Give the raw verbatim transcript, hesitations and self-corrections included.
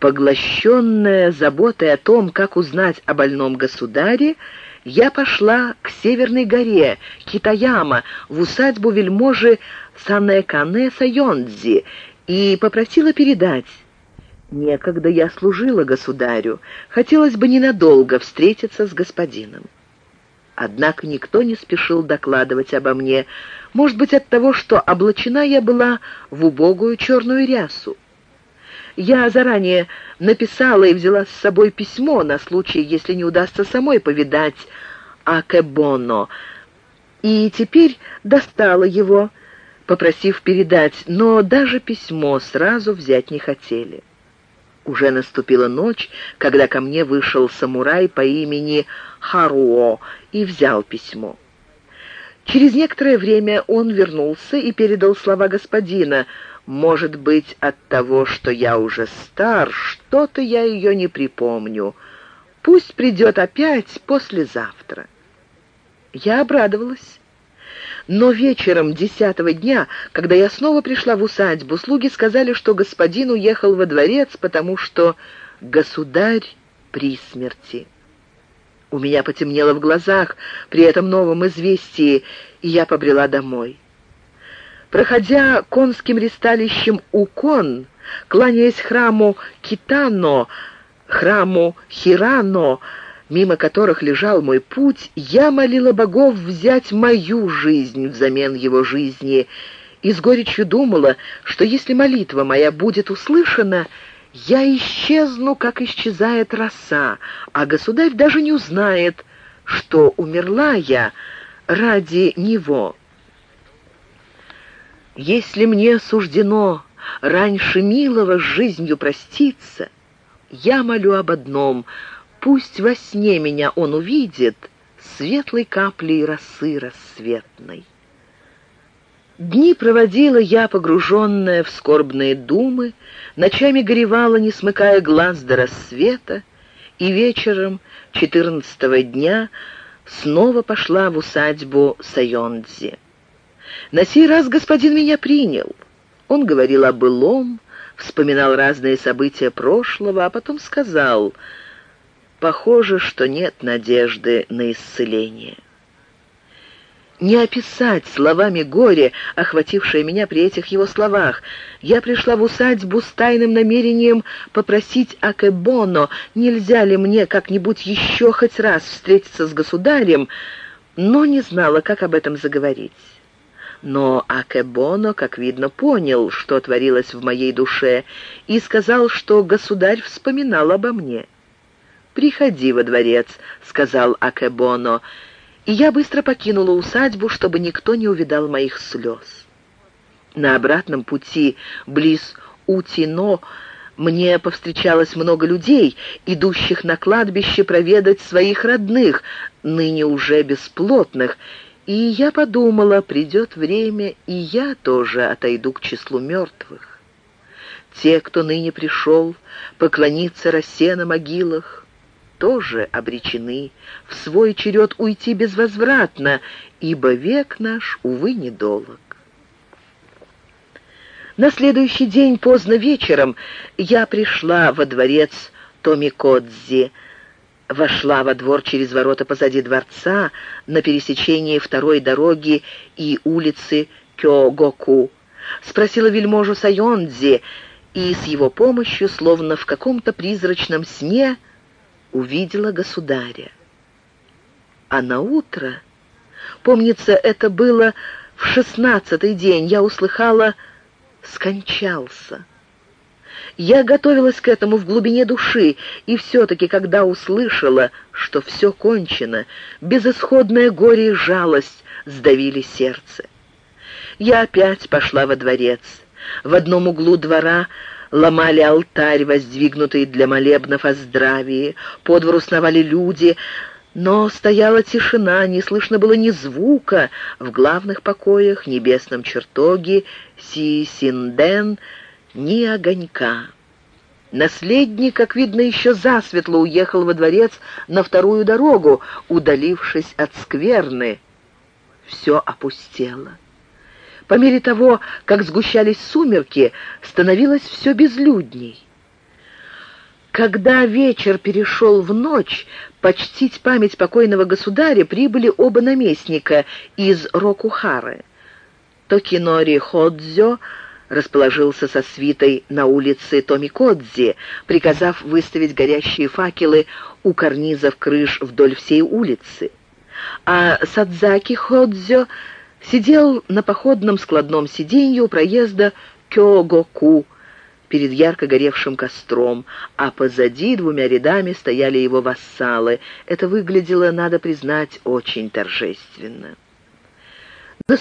Поглощенная заботой о том, как узнать о больном государе, я пошла к Северной горе, Китаяма, в усадьбу вельможи Санэкане Сайондзи и попросила передать: «Некогда я служила государю, хотелось бы ненадолго встретиться с господином». Однако никто не спешил докладывать обо мне, может быть, от того, что облачена я была в убогую черную рясу. Я заранее написала и взяла с собой письмо на случай, если не удастся самой повидать Акэбоно, и теперь достала его, попросив передать, но даже письмо сразу взять не хотели. Уже наступила ночь, когда ко мне вышел самурай по имени Харуо и взял письмо. Через некоторое время он вернулся и передал слова господина: «Может быть, от того, что я уже стар, что-то я ее не припомню. Пусть придет опять послезавтра». Я обрадовалась. Но вечером десятого дня, когда я снова пришла в усадьбу, слуги сказали, что господин уехал во дворец, потому что государь при смерти. У меня потемнело в глазах при этом новом известии, и я побрела домой. Проходя конским ристалищем Укон, кланяясь храму Китано, храму Хирано, мимо которых лежал мой путь, я молила богов взять мою жизнь взамен его жизни, и с горечью думала, что если молитва моя будет услышана, я исчезну, как исчезает роса, а государь даже не узнает, что умерла я ради него. Если мне суждено раньше милого с жизнью проститься, я молю об одном: пусть во сне меня он увидит светлой каплей росы рассветной. Дни проводила я, погруженная в скорбные думы, ночами горевала, не смыкая глаз до рассвета, и вечером четырнадцатого дня снова пошла в усадьбу Сайондзи. На сей раз господин меня принял. Он говорил о былом, вспоминал разные события прошлого, а потом сказал: «Похоже, что нет надежды на исцеление». Не описать словами горе, охватившее меня при этих его словах. Я пришла в усадьбу с тайным намерением попросить Акэбоно, нельзя ли мне как-нибудь еще хоть раз встретиться с государем, но не знала, как об этом заговорить. Но Акэбоно, как видно, понял, что творилось в моей душе, и сказал, что государь вспоминал обо мне. «Приходи во дворец», — сказал Акэбоно, и я быстро покинула усадьбу, чтобы никто не увидал моих слез. На обратном пути, близ Утино, мне повстречалось много людей, идущих на кладбище проведать своих родных, ныне уже бесплотных, и я подумала, придет время, и я тоже отойду к числу мертвых. Те, кто ныне пришел поклониться росе на могилах, тоже обречены в свой черед уйти безвозвратно, ибо век наш, увы, недолог. На следующий день поздно вечером я пришла во дворец Томикодзи, вошла во двор через ворота позади дворца на пересечении второй дороги и улицы Кёгоку, спросила вельможу Сайондзи, и с его помощью, словно в каком-то призрачном сне, увидела государя. А на утро, помнится, это было в шестнадцатый день, я услыхала: «скончался». Я готовилась к этому в глубине души, и все-таки, когда услышала, что все кончено, безысходное горе и жалость сдавили сердце. Я опять пошла во дворец. В одном углу двора ломали алтарь, воздвигнутый для молебнов о здравии, по двору сновали люди, но стояла тишина, не слышно было ни звука в главных покоях, небесном чертоге Си-Синден, ни огонька. Наследник, как видно, еще засветло уехал во дворец на вторую дорогу, удалившись от скверны. Все опустело. По мере того, как сгущались сумерки, становилось все безлюдней. Когда вечер перешел в ночь, почтить память покойного государя прибыли оба наместника из Рокухары. Токинори Ходзё расположился со свитой на улице Томикодзи, приказав выставить горящие факелы у карнизов крыш вдоль всей улицы. А Садзаки Ходзё сидел на походном складном сиденье у проезда Кёгоку перед ярко горевшим костром, а позади двумя рядами стояли его вассалы. Это выглядело, надо признать, очень торжественно.